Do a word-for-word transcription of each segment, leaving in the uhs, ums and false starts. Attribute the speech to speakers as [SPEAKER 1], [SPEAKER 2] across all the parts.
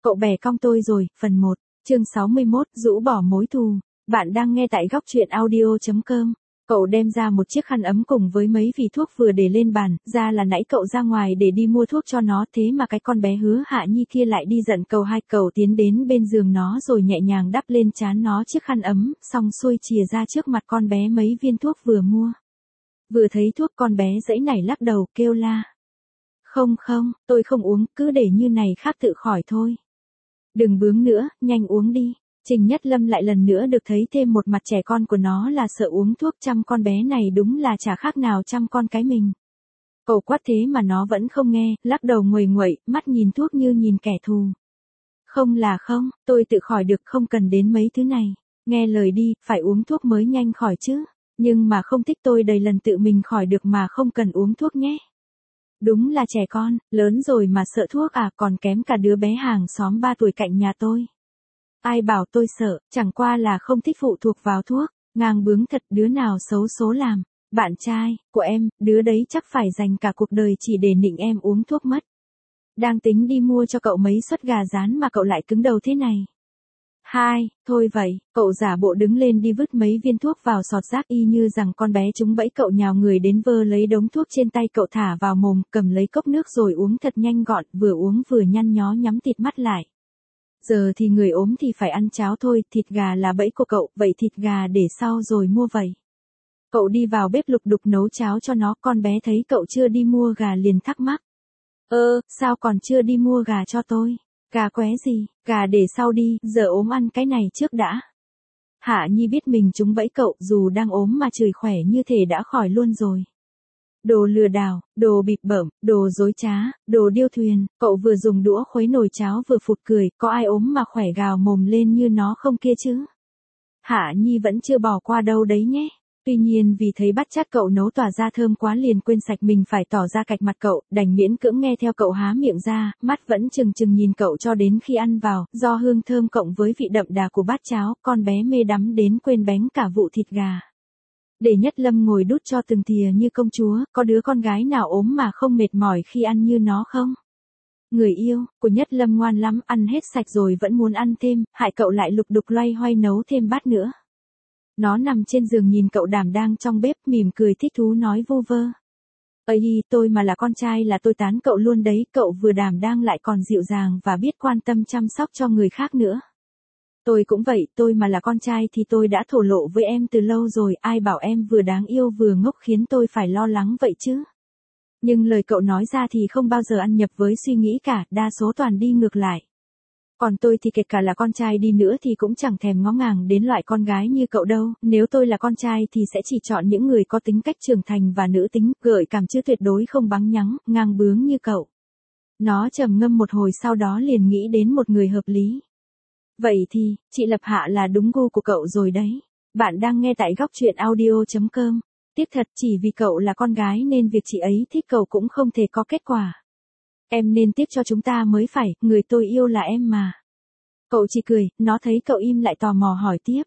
[SPEAKER 1] Cậu bè cong tôi rồi, phần một, chương sáu mươi mốt, rũ bỏ mối thù. Bạn đang nghe tại góc truyện audio chấm com. Cậu đem ra một chiếc khăn ấm cùng với mấy vỉ thuốc vừa để lên bàn, ra là nãy cậu ra ngoài để đi mua thuốc cho nó, thế mà cái con bé Hứa Hạ Nhi kia lại đi giận cậu. Hai cậu tiến đến bên giường nó rồi nhẹ nhàng đắp lên trán nó chiếc khăn ấm, xong xuôi chìa ra trước mặt con bé mấy viên thuốc vừa mua. Vừa thấy thuốc con bé giãy nảy lắc đầu kêu la. Không không, tôi không uống, cứ để như này khác tự khỏi thôi. Đừng bướng nữa, nhanh uống đi. Trình Nhất Lâm lại lần nữa được thấy thêm một mặt trẻ con của nó là sợ uống thuốc, chăm con bé này đúng là chả khác nào chăm con cái mình. Cậu quát thế mà nó vẫn không nghe, lắc đầu nguầy nguậy, mắt nhìn thuốc như nhìn kẻ thù. Không là không, tôi tự khỏi được, không cần đến mấy thứ này. Nghe lời đi, phải uống thuốc mới nhanh khỏi chứ. Nhưng mà không thích tôi đầy lần tự mình khỏi được mà không cần uống thuốc nhé. Đúng là trẻ con, lớn rồi mà sợ thuốc à, còn kém cả đứa bé hàng xóm ba tuổi cạnh nhà tôi. Ai bảo tôi sợ, chẳng qua là không thích phụ thuộc vào thuốc, ngang bướng thật, đứa nào xấu số làm. Bạn trai của em, đứa đấy chắc phải dành cả cuộc đời chỉ để nịnh em uống thuốc mất. Đang tính đi mua cho cậu mấy suất gà rán mà cậu lại cứng đầu thế này. Hai, thôi vậy, cậu giả bộ đứng lên đi vứt mấy viên thuốc vào sọt rác y như rằng con bé trúng bẫy. Cậu nhào người đến vơ lấy đống thuốc trên tay cậu thả vào mồm, cầm lấy cốc nước rồi uống thật nhanh gọn, vừa uống vừa nhăn nhó nhắm tịt mắt lại. Giờ thì người ốm thì phải ăn cháo thôi, thịt gà là bẫy của cậu, vậy thịt gà để sau rồi mua vậy. Cậu đi vào bếp lục đục nấu cháo cho nó, con bé thấy cậu chưa đi mua gà liền thắc mắc. Ơ, sao còn chưa đi mua gà cho tôi? Gà qué gì, gà để sau đi, giờ ốm ăn cái này trước đã. Hạ Nhi biết mình trúng bẫy cậu, dù đang ốm mà chửi khỏe như thể đã khỏi luôn rồi. Đồ lừa đảo, đồ bịp bợm, đồ dối trá, đồ điêu thuyền, cậu vừa dùng đũa khuấy nồi cháo vừa phụt cười, có ai ốm mà khỏe gào mồm lên như nó không kia chứ? Hạ Nhi vẫn chưa bỏ qua đâu đấy nhé. Tuy nhiên vì thấy bát chát cậu nấu tỏa ra thơm quá liền quên sạch mình phải tỏ ra cạch mặt cậu, đành miễn cưỡng nghe theo cậu há miệng ra, mắt vẫn chừng chừng nhìn cậu cho đến khi ăn vào, do hương thơm cộng với vị đậm đà của bát cháo, con bé mê đắm đến quên bánh cả vụ thịt gà. Để Nhất Lâm ngồi đút cho từng thìa như công chúa, có đứa con gái nào ốm mà không mệt mỏi khi ăn như nó không? Người yêu của Nhất Lâm ngoan lắm, ăn hết sạch rồi vẫn muốn ăn thêm, hại cậu lại lục đục loay hoay nấu thêm bát nữa. Nó nằm trên giường nhìn cậu đảm đang trong bếp, mỉm cười thích thú nói vu vơ. Ây, tôi mà là con trai là tôi tán cậu luôn đấy, cậu vừa đảm đang lại còn dịu dàng và biết quan tâm chăm sóc cho người khác nữa. Tôi cũng vậy, tôi mà là con trai thì tôi đã thổ lộ với em từ lâu rồi, ai bảo em vừa đáng yêu vừa ngốc khiến tôi phải lo lắng vậy chứ. Nhưng lời cậu nói ra thì không bao giờ ăn nhập với suy nghĩ cả, đa số toàn đi ngược lại. Còn tôi thì kể cả là con trai đi nữa thì cũng chẳng thèm ngó ngàng đến loại con gái như cậu đâu, nếu tôi là con trai thì sẽ chỉ chọn những người có tính cách trưởng thành và nữ tính, gợi cảm chứ tuyệt đối không bắn nhắng, ngang bướng như cậu. Nó trầm ngâm một hồi sau đó liền nghĩ đến một người hợp lý. Vậy thì, chị Lập Hạ là đúng gu của cậu rồi đấy. Bạn đang nghe tại góc truyện audio chấm com. Tiếc thật, chỉ vì cậu là con gái nên việc chị ấy thích cậu cũng không thể có kết quả. Em nên tiếc cho chúng ta mới phải, người tôi yêu là em mà. Cậu chỉ cười, nó thấy cậu im lại tò mò hỏi tiếp.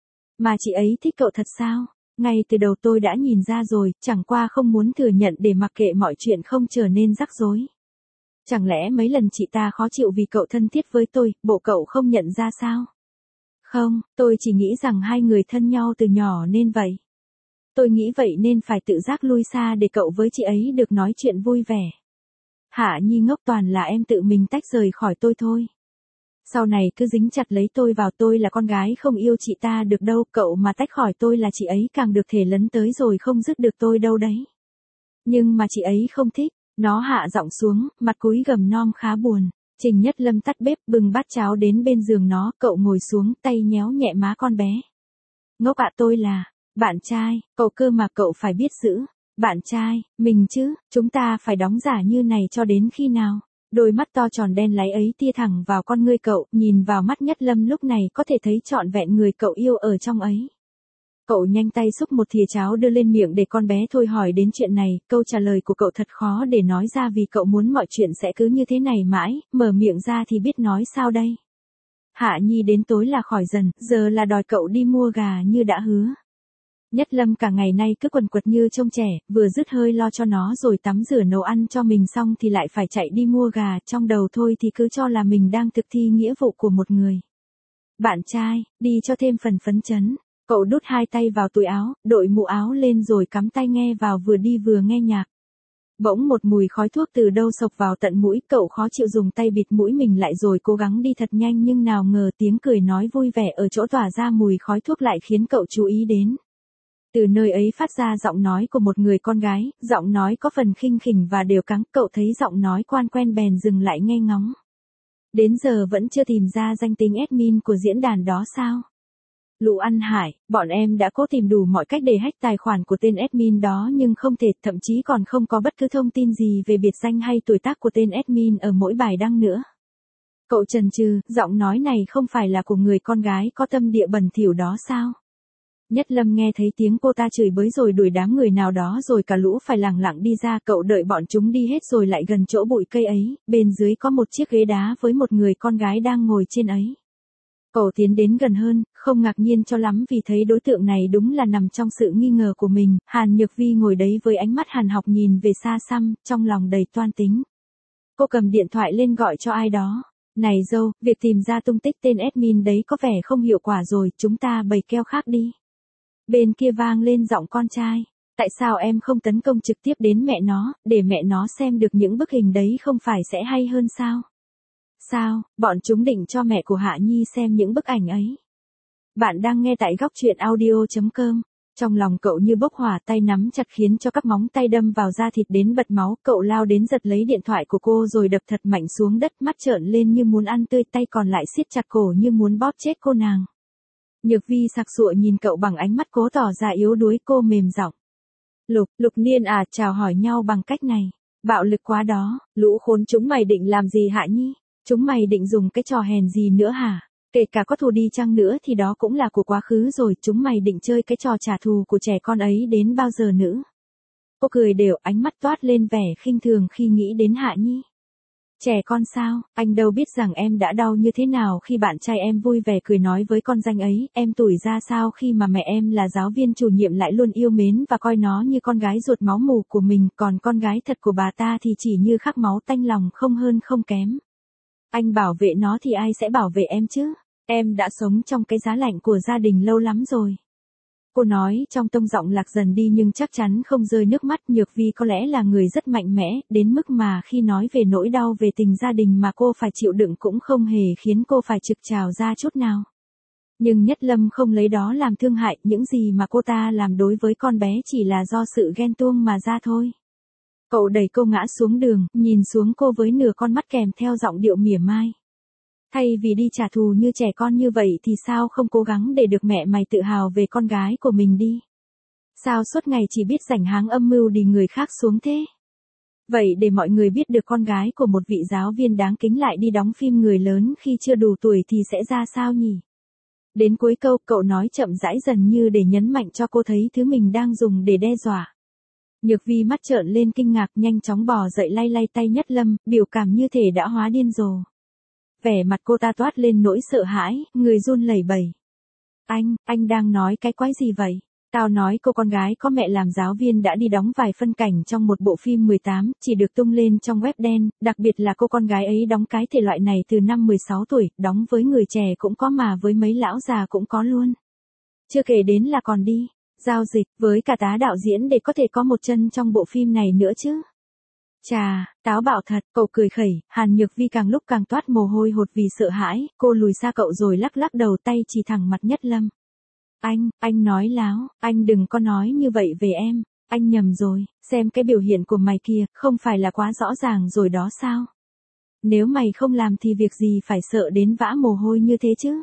[SPEAKER 1] Mà chị ấy thích cậu thật sao? Ngay từ đầu tôi đã nhìn ra rồi, chẳng qua không muốn thừa nhận để mặc kệ mọi chuyện không trở nên rắc rối. Chẳng lẽ mấy lần chị ta khó chịu vì cậu thân thiết với tôi, bộ cậu không nhận ra sao? Không, tôi chỉ nghĩ rằng hai người thân nhau từ nhỏ nên vậy. Tôi nghĩ vậy nên phải tự giác lui xa để cậu với chị ấy được nói chuyện vui vẻ. Hạ Nhi ngốc, toàn là em tự mình tách rời khỏi tôi thôi. Sau này cứ dính chặt lấy tôi vào, tôi là con gái không yêu chị ta được đâu, cậu mà tách khỏi tôi là chị ấy càng được thể lấn tới rồi không dứt được tôi đâu đấy. Nhưng mà chị ấy không thích. Nó hạ giọng xuống, mặt cúi gằm nom khá buồn. Trình Nhất Lâm tắt bếp, bưng bát cháo đến bên giường nó, cậu ngồi xuống, tay nhéo nhẹ má con bé. Ngốc ạ, tôi là bạn trai, cậu cơ mà cậu phải biết giữ. Bạn trai, mình chứ, chúng ta phải đóng giả như này cho đến khi nào? Đôi mắt to tròn đen láy ấy tia thẳng vào con ngươi cậu, nhìn vào mắt Nhất Lâm lúc này có thể thấy trọn vẹn người cậu yêu ở trong ấy. Cậu nhanh tay xúc một thìa cháo đưa lên miệng để con bé thôi hỏi đến chuyện này, câu trả lời của cậu thật khó để nói ra vì cậu muốn mọi chuyện sẽ cứ như thế này mãi, mở miệng ra thì biết nói sao đây. Hạ Nhi đến tối là khỏi dần, giờ là đòi cậu đi mua gà như đã hứa. Nhất Lâm cả ngày nay cứ quần quật như trông trẻ, vừa dứt hơi lo cho nó rồi tắm rửa nấu ăn cho mình xong thì lại phải chạy đi mua gà, trong đầu thôi thì cứ cho là mình đang thực thi nghĩa vụ của một người bạn trai, đi cho thêm phần phấn chấn. Cậu đút hai tay vào túi áo, đội mũ áo lên rồi cắm tai nghe vào vừa đi vừa nghe nhạc. Bỗng một mùi khói thuốc từ đâu xộc vào tận mũi, cậu khó chịu dùng tay bịt mũi mình lại rồi cố gắng đi thật nhanh nhưng nào ngờ tiếng cười nói vui vẻ ở chỗ tỏa ra mùi khói thuốc lại khiến cậu chú ý đến. Từ nơi ấy phát ra giọng nói của một người con gái, giọng nói có phần khinh khỉnh và đều cắng, cậu thấy giọng nói quan quen bèn dừng lại nghe ngóng. Đến giờ vẫn chưa tìm ra danh tính admin của diễn đàn đó sao? Lũ ăn hại, bọn em đã cố tìm đủ mọi cách để hack tài khoản của tên admin đó nhưng không thể, thậm chí còn không có bất cứ thông tin gì về biệt danh hay tuổi tác của tên admin ở mỗi bài đăng nữa. Cậu chần chừ, giọng nói này không phải là của người con gái có tâm địa bẩn thỉu đó sao? Nhất Lâm nghe thấy tiếng cô ta chửi bới rồi đuổi đám người nào đó rồi cả lũ phải lẳng lặng đi ra, cậu đợi bọn chúng đi hết rồi lại gần chỗ bụi cây ấy, bên dưới có một chiếc ghế đá với một người con gái đang ngồi trên ấy. Cậu tiến đến gần hơn, không ngạc nhiên cho lắm vì thấy đối tượng này đúng là nằm trong sự nghi ngờ của mình, Hàn Nhược Vi ngồi đấy với ánh mắt hàn học nhìn về xa xăm, trong lòng đầy toan tính. Cô cầm điện thoại lên gọi cho ai đó. Này dâu, việc tìm ra tung tích tên admin đấy có vẻ không hiệu quả rồi, chúng ta bày keo khác đi. Bên kia vang lên giọng con trai. Tại sao em không tấn công trực tiếp đến mẹ nó, để mẹ nó xem được những bức hình đấy không phải sẽ hay hơn sao? Sao, bọn chúng định cho mẹ của Hạ Nhi xem những bức ảnh ấy. Bạn đang nghe tại góc truyện audio chấm com. Trong lòng cậu như bốc hỏa, tay nắm chặt khiến cho các móng tay đâm vào da thịt đến bật máu, cậu lao đến giật lấy điện thoại của cô rồi đập thật mạnh xuống đất, mắt trợn lên như muốn ăn tươi, tay còn lại siết chặt cổ như muốn bóp chết cô nàng. Nhược Vi sặc sụa nhìn cậu bằng ánh mắt cố tỏ ra yếu đuối, cô mềm giọng. Lục, Lục Niên à, chào hỏi nhau bằng cách này. Bạo lực quá đó, lũ khốn chúng mày định làm gì Hạ Nhi? Chúng mày định dùng cái trò hèn gì nữa hả? Kể cả có thù đi chăng nữa thì đó cũng là của quá khứ rồi, chúng mày định chơi cái trò trả thù của trẻ con ấy đến bao giờ nữa? Cô cười đều, ánh mắt toát lên vẻ khinh thường khi nghĩ đến Hạ Nhi. Trẻ con sao, anh đâu biết rằng em đã đau như thế nào khi bạn trai em vui vẻ cười nói với con danh ấy, em tủi ra sao khi mà mẹ em là giáo viên chủ nhiệm lại luôn yêu mến và coi nó như con gái ruột máu mủ của mình, còn con gái thật của bà ta thì chỉ như khắc máu tanh lòng không hơn không kém. Anh bảo vệ nó thì ai sẽ bảo vệ em chứ? Em đã sống trong cái giá lạnh của gia đình lâu lắm rồi. Cô nói trong tông giọng lạc dần đi nhưng chắc chắn không rơi nước mắt. Nhược Vi có lẽ là người rất mạnh mẽ, đến mức mà khi nói về nỗi đau về tình gia đình mà cô phải chịu đựng cũng không hề khiến cô phải trực trào ra chút nào. Nhưng Nhất Lâm không lấy đó làm thương hại, những gì mà cô ta làm đối với con bé chỉ là do sự ghen tuông mà ra thôi. Cậu đẩy cô ngã xuống đường, nhìn xuống cô với nửa con mắt kèm theo giọng điệu mỉa mai. Thay vì đi trả thù như trẻ con như vậy thì sao không cố gắng để được mẹ mày tự hào về con gái của mình đi? Sao suốt ngày chỉ biết rảnh háng âm mưu đì người khác xuống thế? Vậy để mọi người biết được con gái của một vị giáo viên đáng kính lại đi đóng phim người lớn khi chưa đủ tuổi thì sẽ ra sao nhỉ? Đến cuối câu, cậu nói chậm rãi dần như để nhấn mạnh cho cô thấy thứ mình đang dùng để đe dọa. Nhược Vi mắt trợn lên kinh ngạc, nhanh chóng bò dậy lay lay tay Nhất Lâm, biểu cảm như thể đã hóa điên rồ. Vẻ mặt cô ta toát lên nỗi sợ hãi, người run lẩy bẩy. Anh, anh đang nói cái quái gì vậy? Tao nói cô con gái có mẹ làm giáo viên đã đi đóng vài phân cảnh trong một bộ phim mười tám, chỉ được tung lên trong web đen, đặc biệt là cô con gái ấy đóng cái thể loại này từ năm mười sáu tuổi, đóng với người trẻ cũng có mà với mấy lão già cũng có luôn. Chưa kể đến là còn đi giao dịch với cả tá đạo diễn để có thể có một chân trong bộ phim này nữa chứ. Chà, táo bạo thật, cậu cười khẩy, Hàn Nhược Vi càng lúc càng toát mồ hôi hột vì sợ hãi, cô lùi xa cậu rồi lắc lắc đầu, tay chỉ thẳng mặt Nhất Lâm. Anh, anh nói láo, anh đừng có nói như vậy về em, anh nhầm rồi, xem cái biểu hiện của mày kia, không phải là quá rõ ràng rồi đó sao? Nếu mày không làm thì việc gì phải sợ đến vã mồ hôi như thế chứ?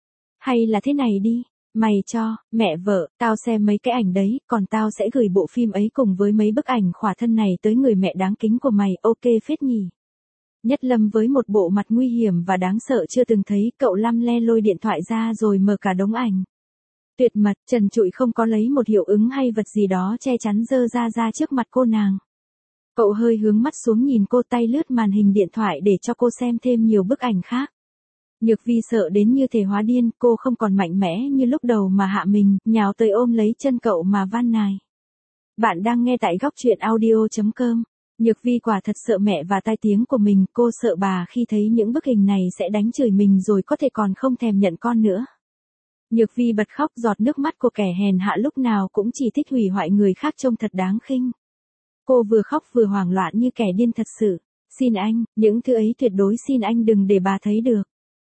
[SPEAKER 1] Hay là thế này đi. Mày cho, mẹ vợ, tao xem mấy cái ảnh đấy, còn tao sẽ gửi bộ phim ấy cùng với mấy bức ảnh khỏa thân này tới người mẹ đáng kính của mày, ok phết nhỉ? Nhất Lâm với một bộ mặt nguy hiểm và đáng sợ chưa từng thấy, cậu lăm le lôi điện thoại ra rồi mở cả đống ảnh. Tuyệt mật, trần trụi không có lấy một hiệu ứng hay vật gì đó che chắn dơ ra ra trước mặt cô nàng. Cậu hơi hướng mắt xuống nhìn cô, tay lướt màn hình điện thoại để cho cô xem thêm nhiều bức ảnh khác. Nhược Vi sợ đến như thể hóa điên, cô không còn mạnh mẽ như lúc đầu mà hạ mình, nhào tới ôm lấy chân cậu mà van nài. Bạn đang nghe tại góc truyện audio chấm com. Nhược Vi quả thật sợ mẹ và tai tiếng của mình, cô sợ bà khi thấy những bức hình này sẽ đánh chửi mình rồi có thể còn không thèm nhận con nữa. Nhược Vi bật khóc, giọt nước mắt của kẻ hèn hạ lúc nào cũng chỉ thích hủy hoại người khác trông thật đáng khinh. Cô vừa khóc vừa hoảng loạn như kẻ điên thật sự. Xin anh, những thứ ấy tuyệt đối xin anh đừng để bà thấy được.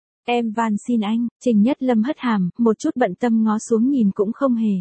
[SPEAKER 1] Em van xin anh. Trình Nhất Lâm hất hàm, một chút bận tâm ngó xuống nhìn cũng không hề.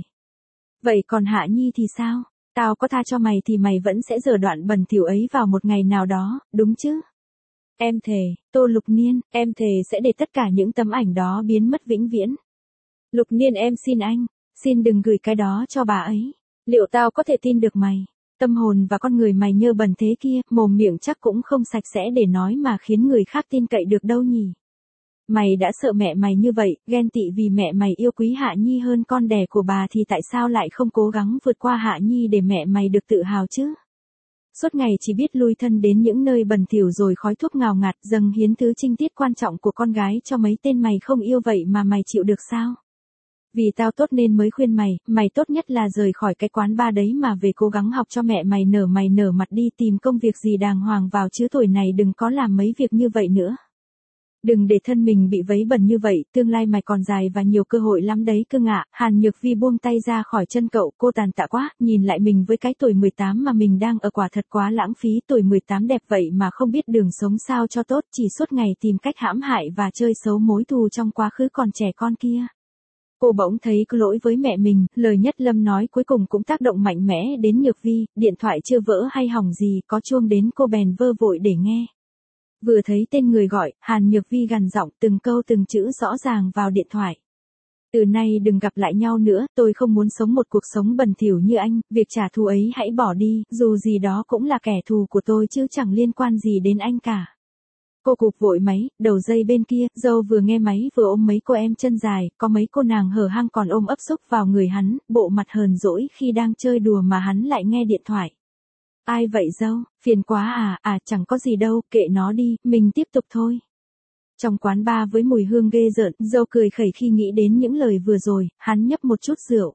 [SPEAKER 1] Vậy còn Hạ Nhi thì sao? Tao có tha cho mày thì mày vẫn sẽ dở đoạn bẩn thỉu ấy vào một ngày nào đó, đúng chứ? Em thề, Tô Lục Niên, em thề sẽ để tất cả những tấm ảnh đó biến mất vĩnh viễn. Lục Niên em xin anh, xin đừng gửi cái đó cho bà ấy. Liệu tao có thể tin được mày? Tâm hồn và con người mày nhơ bẩn thế kia, mồm miệng chắc cũng không sạch sẽ để nói mà khiến người khác tin cậy được đâu nhỉ? Mày đã sợ mẹ mày như vậy, ghen tị vì mẹ mày yêu quý Hạ Nhi hơn con đẻ của bà thì tại sao lại không cố gắng vượt qua Hạ Nhi để mẹ mày được tự hào chứ? Suốt ngày chỉ biết lui thân đến những nơi bẩn thỉu rồi khói thuốc ngào ngạt dâng hiến thứ trinh tiết quan trọng của con gái cho mấy tên mày không yêu vậy mà mày chịu được sao? Vì tao tốt nên mới khuyên mày, mày tốt nhất là rời khỏi cái quán bar đấy mà về cố gắng học cho mẹ mày nở mày nở mặt đi, tìm công việc gì đàng hoàng vào chứ tuổi này đừng có làm mấy việc như vậy nữa. Đừng để thân mình bị vấy bẩn như vậy, tương lai mày còn dài và nhiều cơ hội lắm đấy cưng ạ. Hàn Nhược Vi buông tay ra khỏi chân cậu, cô tàn tạ quá, nhìn lại mình với cái tuổi mười tám mà mình đang ở quả thật quá lãng phí, tuổi mười tám đẹp vậy mà không biết đường sống sao cho tốt, chỉ suốt ngày tìm cách hãm hại và chơi xấu mối thù trong quá khứ còn trẻ con kia. Cô bỗng thấy có lỗi với mẹ mình, lời Nhất Lâm nói cuối cùng cũng tác động mạnh mẽ đến Nhược Vi, điện thoại chưa vỡ hay hỏng gì, có chuông đến cô bèn vơ vội để nghe. Vừa thấy tên người gọi, Hàn Nhược Vi gằn giọng từng câu từng chữ rõ ràng vào điện thoại. Từ nay đừng gặp lại nhau nữa, tôi không muốn sống một cuộc sống bẩn thỉu như anh, việc trả thù ấy hãy bỏ đi, dù gì đó cũng là kẻ thù của tôi chứ chẳng liên quan gì đến anh cả. Cô cụp vội máy, đầu dây bên kia, dâu vừa nghe máy vừa ôm mấy cô em chân dài, có mấy cô nàng hở hang còn ôm ấp xúc vào người hắn, bộ mặt hờn dỗi khi đang chơi đùa mà hắn lại nghe điện thoại. Ai vậy dâu, phiền quá à, à chẳng có gì đâu, kệ nó đi, mình tiếp tục thôi. Trong quán bar với mùi hương ghê rợn, dâu cười khẩy khi nghĩ đến những lời vừa rồi, hắn nhấp một chút rượu.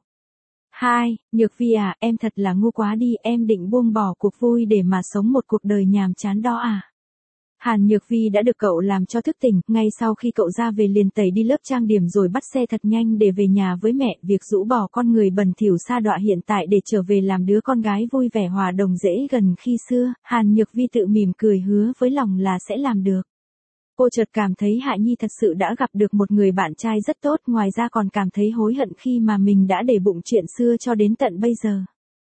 [SPEAKER 1] Hai, Nhược Vi à, em thật là ngu quá đi, em định buông bỏ cuộc vui để mà sống một cuộc đời nhàm chán đó à. Hàn Nhược Vi đã được cậu làm cho thức tỉnh, ngay sau khi cậu ra về liền tẩy đi lớp trang điểm rồi bắt xe thật nhanh để về nhà với mẹ, việc rũ bỏ con người bẩn thỉu sa đọa hiện tại để trở về làm đứa con gái vui vẻ hòa đồng dễ gần khi xưa, Hàn Nhược Vi tự mỉm cười hứa với lòng là sẽ làm được. Cô chợt cảm thấy Hạ Nhi thật sự đã gặp được một người bạn trai rất tốt, ngoài ra còn cảm thấy hối hận khi mà mình đã để bụng chuyện xưa cho đến tận bây giờ.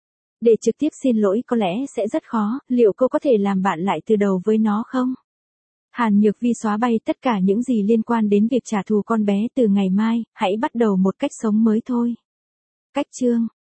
[SPEAKER 1] Để trực tiếp xin lỗi có lẽ sẽ rất khó, liệu cô có thể làm bạn lại từ đầu với nó không? Hàn Nhược Vi xóa bay tất cả những gì liên quan đến việc trả thù con bé từ ngày mai, hãy bắt đầu một cách sống mới thôi. Cách chương